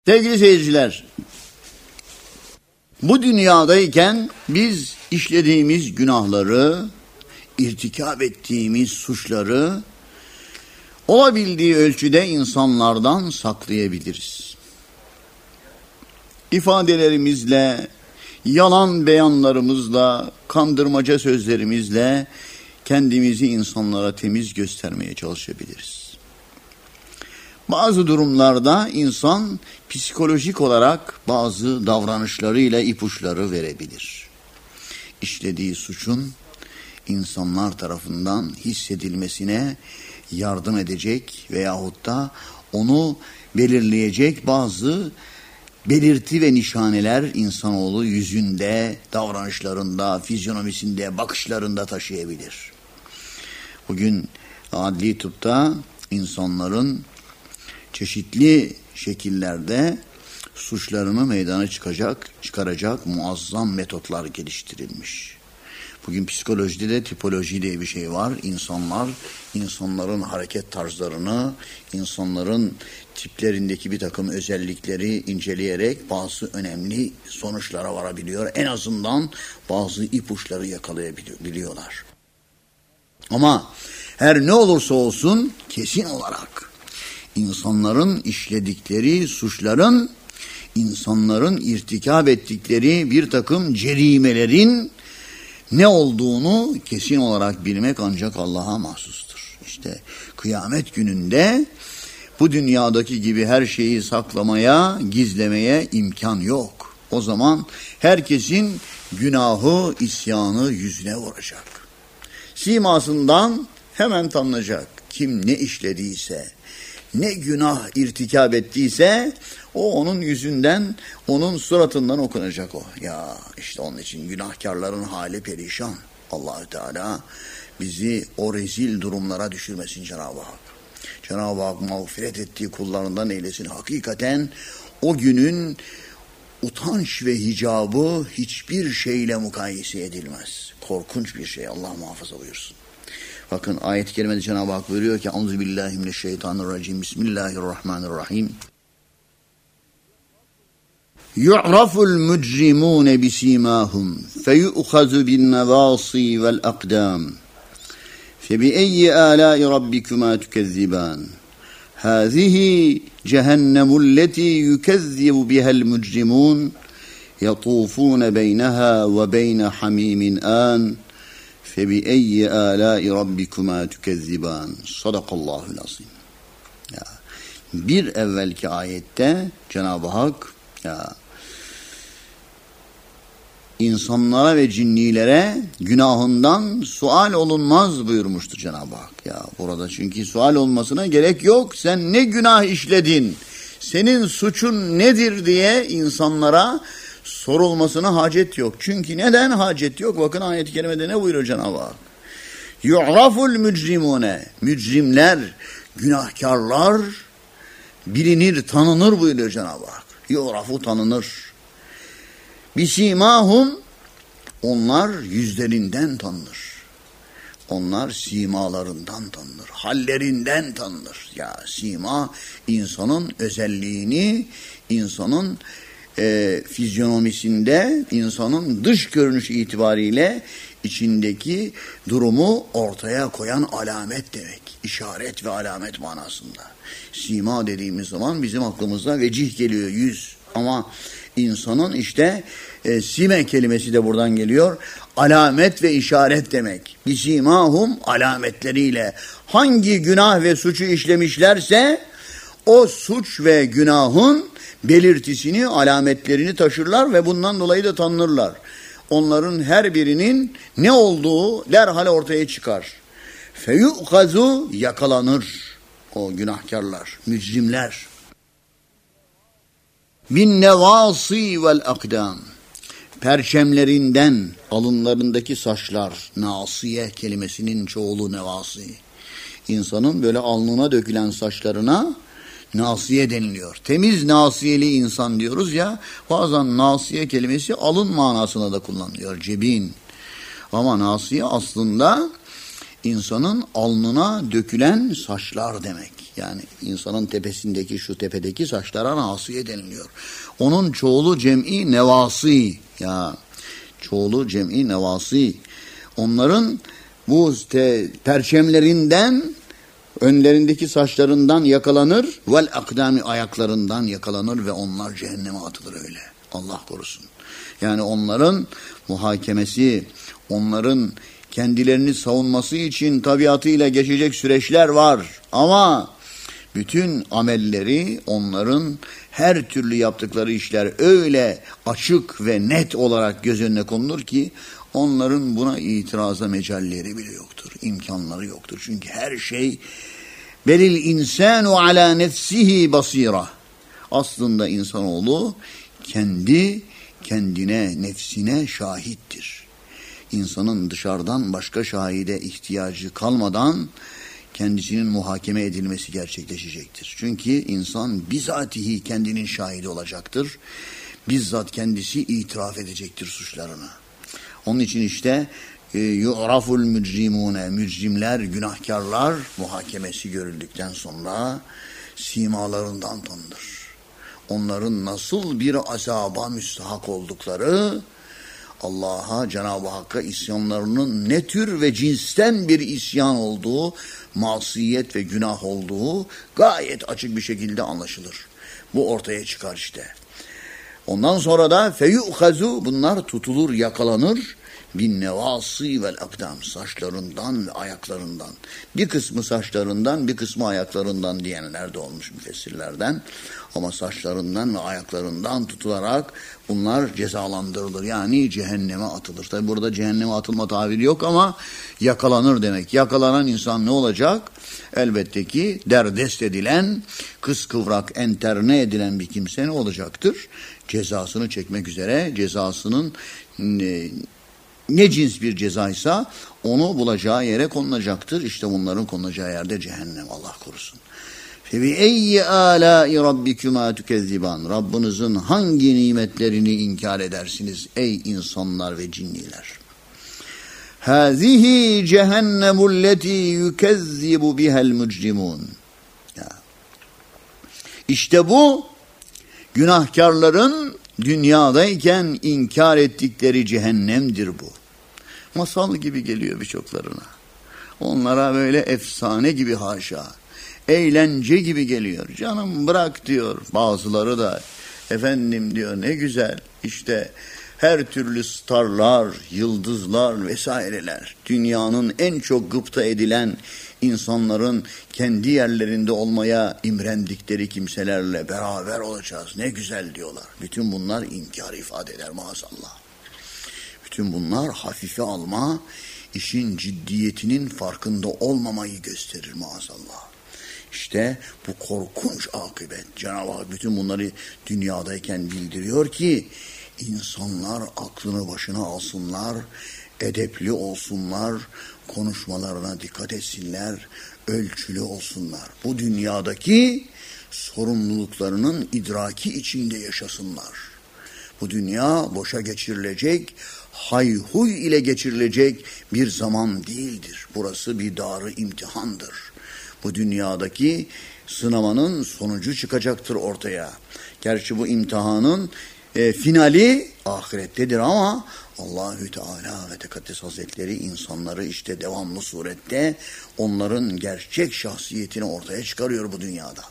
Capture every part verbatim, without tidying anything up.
Sevgili seyirciler, bu dünyadayken biz işlediğimiz günahları, irtikap ettiğimiz suçları olabildiği ölçüde insanlardan saklayabiliriz. İfadelerimizle, yalan beyanlarımızla, kandırmaca sözlerimizle kendimizi insanlara temiz göstermeye çalışabiliriz. Bazı durumlarda insan psikolojik olarak bazı davranışlarıyla ipuçları verebilir. İşlediği suçun insanlar tarafından hissedilmesine yardım edecek veyahut da onu belirleyecek bazı belirti ve nişaneler insanoğlu yüzünde, davranışlarında, fizyonomisinde, bakışlarında taşıyabilir. Bugün adli tıpta insanların çeşitli şekillerde suçlarını meydana çıkacak, çıkaracak muazzam metotlar geliştirilmiş. Bugün psikolojide de tipoloji diye bir şey var. İnsanlar, insanların hareket tarzlarını, insanların tiplerindeki bir takım özellikleri inceleyerek bazı önemli sonuçlara varabiliyor. En azından bazı ipuçları yakalayabiliyorlar. Ama her ne olursa olsun kesin olarak insanların işledikleri suçların, insanların irtikap ettikleri bir takım cerimelerin ne olduğunu kesin olarak bilmek ancak Allah'a mahsustur. İşte kıyamet gününde bu dünyadaki gibi her şeyi saklamaya, gizlemeye imkan yok. O zaman herkesin günahı, isyanı yüzüne vuracak. Simasından hemen tanınacak. Kim ne işlediyse, ne günah irtikap ettiyse o onun yüzünden, onun suratından okunacak o. Ya işte onun için günahkarların hali perişan. Allah-u Teala bizi o rezil durumlara düşürmesin Cenab-ı Hak. Cenab-ı Hak mağfiret ettiği kullarından eylesin. Hakikaten o günün utanç ve hicabı hiçbir şeyle mukayese edilmez. Korkunç bir şey. Allah muhafaza buyursun. Bakın ayet-i kerimede Cenab-ı Hak buyuruyor ki Euzubillahimineşşeytanirracim. Bismillahirrahmanirrahim. Yu'raful mücrimûne bisimâhum feyu'khazu bin nevâsî vel akdâm febieyyi âlâi rabbikümâ tükezzibân hâzihi cehennemulleti yükezzibu bihel mücrimûn yatûfûne beyneha ve beyne hamîmin ân فَبِأَيِّ آلَاءِ رَبِّكُمَا تُكَذِّبَانِ Sadakallahul azim. Ya, bir evvelki ayette Cenab-ı Hak ya, insanlara ve cinnilere günahından sual olunmaz buyurmuştu Cenab-ı Hak. Ya burada çünkü sual olmasına gerek yok. Sen ne günah işledin? Senin suçun nedir diye insanlara sorulmasına hacet yok. Çünkü neden hacet yok? Bakın ayet-i kerimede ne buyuruyor Cenab-ı Hak? Yu'raful mücrimune. Mücrimler, günahkarlar bilinir, tanınır buyuruyor Cenab-ı Hak. Yu'rafu tanınır. Bisimahum, onlar yüzlerinden tanınır. Onlar simalarından tanınır. Hallerinden tanınır. Ya sima insanın özelliğini, insanın E, fizyonomisinde, insanın dış görünüş itibariyle içindeki durumu ortaya koyan alamet demek. İşaret ve alamet manasında. Sima dediğimiz zaman bizim aklımıza vecih geliyor, yüz. Ama insanın işte e, sime kelimesi de buradan geliyor. Alamet ve işaret demek. Bisimahum, alametleriyle hangi günah ve suçu işlemişlerse o suç ve günahın belirtisini, alametlerini taşırlar ve bundan dolayı da tanınırlar. Onların her birinin ne olduğu derhal ortaya çıkar. Feyu'kazu, yakalanır o günahkarlar, mücrimler. Bin nevasi vel akdam, perçemlerinden, alınlarındaki saçlar, nasiye kelimesinin çoğulu nevasi. İnsanın böyle alnına dökülen saçlarına nasiye deniliyor. Temiz nasiyeli insan diyoruz ya, bazen nasiye kelimesi alın manasına da kullanılıyor. Cebin. Ama nasiye aslında insanın alnına dökülen saçlar demek. Yani insanın tepesindeki şu tepedeki saçlara nasiye deniliyor. Onun çoğulu cem'i nevasi. Ya çoğulu cem'i nevasi. Onların bu te, perçemlerinden, önlerindeki saçlarından yakalanır, vel akdami ayaklarından yakalanır ve onlar cehenneme atılır öyle. Allah korusun. Yani onların muhakemesi, onların kendilerini savunması için tabiatıyla geçecek süreçler var. Ama bütün amelleri, onların her türlü yaptıkları işler öyle açık ve net olarak göz önüne konulur ki onların buna itiraza mecalleri bile yoktur, imkanları yoktur. Çünkü her şey belil insanu ala nefsihi basira. Aslında insanoğlu kendi kendine, nefsine şahittir. İnsanın dışarıdan başka şahide ihtiyacı kalmadan kendisinin muhakeme edilmesi gerçekleşecektir. Çünkü insan bizatihi kendinin şahidi olacaktır. Bizzat kendisi itiraf edecektir suçlarını. Onun için işte yu'raful mücrimune, mücrimler, günahkarlar muhakemesi görüldükten sonra simalarından tanınır. Onların nasıl bir azaba müstahak oldukları, Allah'a, Cenab-ı Hakk'a isyanlarının ne tür ve cinsten bir isyan olduğu, masiyet ve günah olduğu gayet açık bir şekilde anlaşılır. Bu ortaya çıkar işte. Ondan sonra da feyu'khazu, bunlar tutulur, yakalanır. Bin nevasi vel akdam, saçlarından ve ayaklarından. Bir kısmı saçlarından, bir kısmı ayaklarından diyenler de olmuş müfessirlerden. Ama saçlarından ve ayaklarından tutularak bunlar cezalandırılır. Yani cehenneme atılır. Tabi burada cehenneme atılma tabiri yok ama yakalanır demek. Yakalanan insan ne olacak? Elbette ki derdest edilen, kıskıvrak enterne edilen bir kimse ne olacaktır? Cezasını çekmek üzere, cezasının ne, ne cins bir cezaysa onu bulacağı yere konulacaktır. İşte bunların konulacağı yerde cehennem, Allah korusun. فَبِأَيِّ آلَاءِ رَبِّكُمَا تُكَذِّبَانِ, Rabbinizin hangi nimetlerini inkar edersiniz ey insanlar ve cinniler? هَذِهِ جَهَنَّمُ الَّتِي يُكَذِّبُ بِهَا الْمُجْرِمُونَ. İşte bu günahkarların dünyadayken inkar ettikleri cehennemdir bu. Masal gibi geliyor birçoklarına. Onlara böyle efsane gibi haşa, eğlence gibi geliyor. Canım bırak diyor. Bazıları da efendim diyor ne güzel işte her türlü starlar, yıldızlar vesaireler, dünyanın en çok gıpta edilen insanların kendi yerlerinde olmaya imrendikleri kimselerle beraber olacağız. Ne güzel diyorlar. Bütün bunlar inkar ifade eder maazallah. Bütün bunlar hafife alma, işin ciddiyetinin farkında olmamayı gösterir maazallah. İşte bu korkunç akıbet. Cenab-ı Hak bütün bunları dünyadayken bildiriyor ki insanlar aklını başına alsınlar, edepli olsunlar, konuşmalarına dikkat etsinler, ölçülü olsunlar. Bu dünyadaki sorumluluklarının idraki içinde yaşasınlar. Bu dünya boşa geçirilecek, hayhuy ile geçirilecek bir zaman değildir. Burası bir dar-ı imtihandır. Bu dünyadaki sınamanın sonucu çıkacaktır ortaya. Gerçi bu imtihanın e, finali ahirettedir ama Allahü Teala ve Tekaddes Hazretleri insanları işte devamlı surette onların gerçek şahsiyetini ortaya çıkarıyor bu dünyada.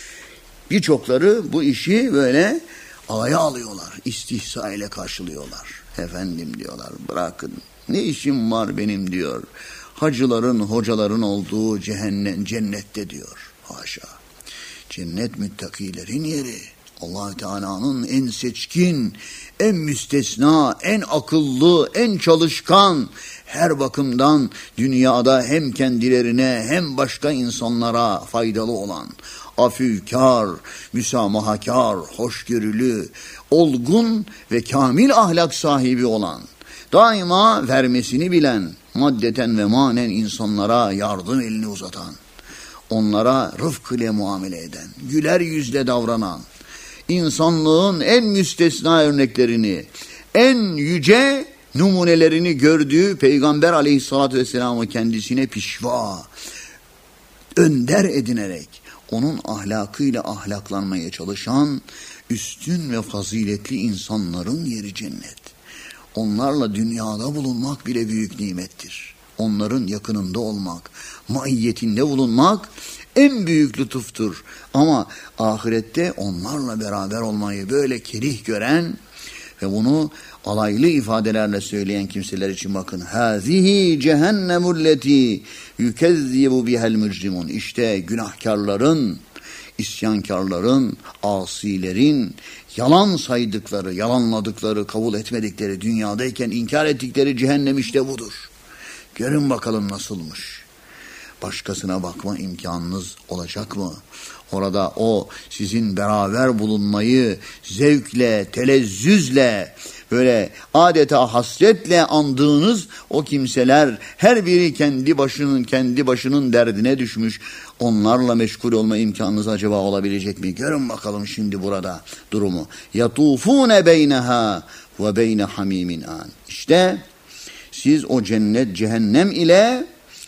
Birçokları bu işi böyle alaya alıyorlar, istihza ile karşılıyorlar. Efendim diyorlar, bırakın ne işim var benim diyor. Hacıların, hocaların olduğu cehennem, cennette diyor. Haşa. Cennet müttakilerin yeri. Allah-u Teala'nın en seçkin, en müstesna, en akıllı, en çalışkan, her bakımdan dünyada hem kendilerine hem başka insanlara faydalı olan, afükar, müsamahakar, hoşgörülü, olgun ve kamil ahlak sahibi olan, daima vermesini bilen, maddeten ve manen insanlara yardım elini uzatan, onlara rıfk ile muamele eden, güler yüzle davranan, insanlığın en müstesna örneklerini, en yüce numunelerini gördüğü Peygamber aleyhissalatü vesselam'ı kendisine pişva, önder edinerek, onun ahlakıyla ahlaklanmaya çalışan üstün ve faziletli insanların yeri cennet. Onlarla dünyada bulunmak bile büyük nimettir. Onların yakınında olmak, maiyetinde bulunmak en büyük lütuftur. Ama ahirette onlarla beraber olmayı böyle kerih gören ve bunu alaylı ifadelerle söyleyen kimseler için bakın. Hâzihi cehennemulleti yükezzibu bihel mücrimun. İşte günahkarların, isyankarların, asilerin yalan saydıkları, yalanladıkları, kabul etmedikleri, dünyadayken inkar ettikleri cehennem işte budur. Görün bakalım nasılmış. Başkasına bakma imkanınız olacak mı? Orada o sizin beraber bulunmayı zevkle, telezzüzle, böyle adeta hasretle andığınız o kimseler her biri kendi başının kendi başının derdine düşmüş. Onlarla meşgul olma imkanınız acaba olabilecek mi? Görün bakalım şimdi burada durumu. Yatufune beyneha ve beyne hamimin an. İşte siz o cennet cehennem ile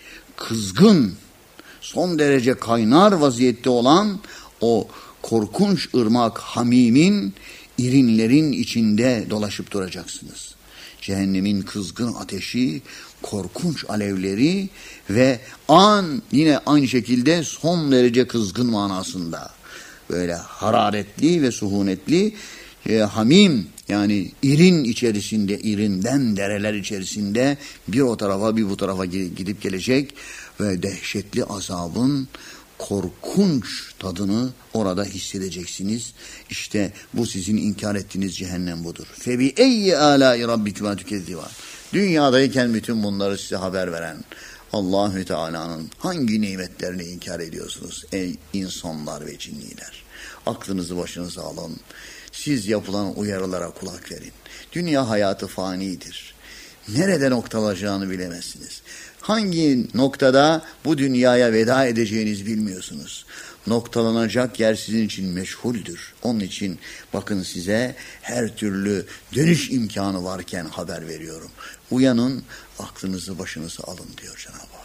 kızgın, son derece kaynar vaziyette olan o korkunç ırmak hamimin, irinlerin içinde dolaşıp duracaksınız. Cehennemin kızgın ateşi, korkunç alevleri ve an yine aynı şekilde son derece kızgın manasında. Böyle hararetli ve suhunetli e, hamim, yani irin içerisinde, irinden dereler içerisinde bir o tarafa bir bu tarafa gidip gelecek ve dehşetli azabın korkunç tadını orada hissedeceksiniz. İşte bu sizin inkar ettiğiniz cehennem budur. Febi eyyi alâi rabbikuma tükezzivan. Dünyadayken bütün bunları size haber veren Allahü Teala'nın hangi nimetlerini inkar ediyorsunuz ey insanlar ve cinniler? Aklınızı başınıza alın. Siz yapılan uyarılara kulak verin. Dünya hayatı fanidir. Nerede noktalayacağını bilemezsiniz. Hangi noktada bu dünyaya veda edeceğinizi bilmiyorsunuz. Noktalanacak yer sizin için meşhuldür. Onun için bakın size her türlü dönüş imkanı varken haber veriyorum. Uyanın, aklınızı başınıza alın diyor Cenab-ı Hak.